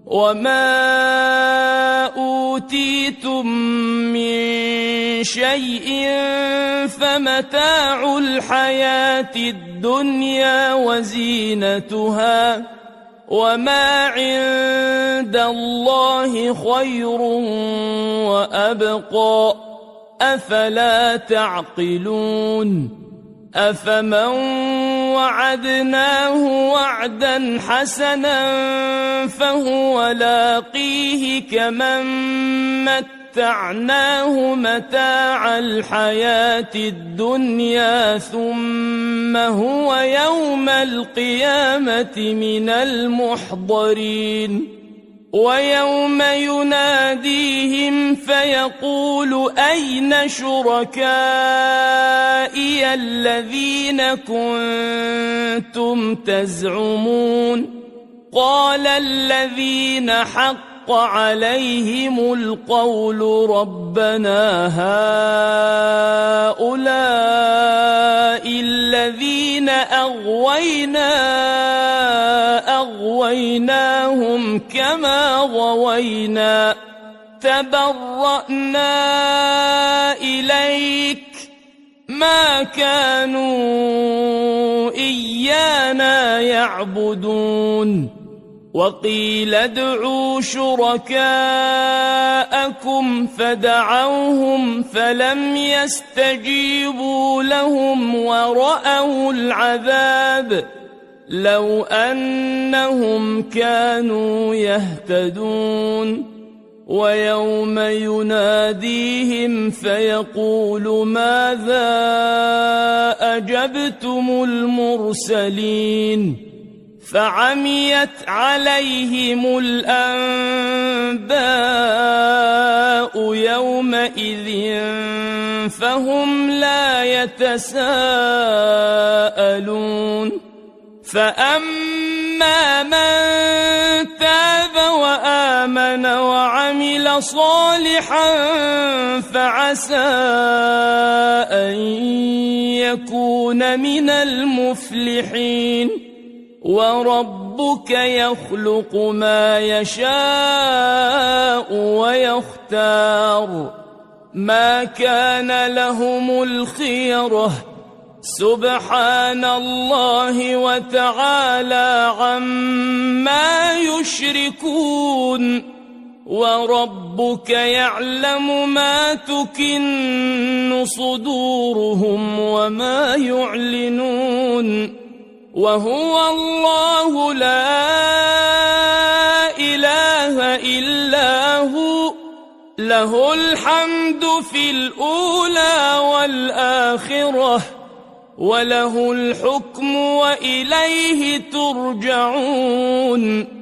وما أوتيتم من شيء فمتاع الحياة الدنيا وزينتها وما عند الله خير وأبقى أفلا تعقلون أفمن وعدناه وعدا حسنا فهو لاقيه كمن متعناه متاع الحياة الدنيا ثم هو يوم القيامة من المحضرين ويوم يناديهم فيقول أين شركائي الذين كنتم تزعمون قال الذين حق عليهم القول ربنا هؤلاء الذين أغويناهم كما غوينا تبرأنا إليك ما كانوا إيانا يعبدون وقيل ادعوا شركاءكم فدعوهم فلم يستجيبوا لهم ورأوا العذاب لو أنهم كانوا يهتدون ويوم يناديهم فيقول ماذا أجبتم المرسلين فعميت عليهم الأنباء يومئذ فهم لا يتساءلون فأما من تاب وآمن وعمل صالحا فعسى أن يكون من المفلحين وربك يخلق ما يشاء ويختار ما كان لهم الخيرة سبحان الله وتعالى عما يشركون وربك يعلم ما تكن صدورهم وما يعلنون وهو الله لا إله إلا هو له الحمد في الأولى والآخرة وله الحكم وإليه ترجعون